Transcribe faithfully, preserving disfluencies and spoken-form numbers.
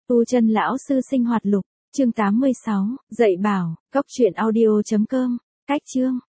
Tu chân lão sư sinh hoạt lục, chương tám mươi sáu, dạy bảo, cốc truyện audio chấm com, cách chương.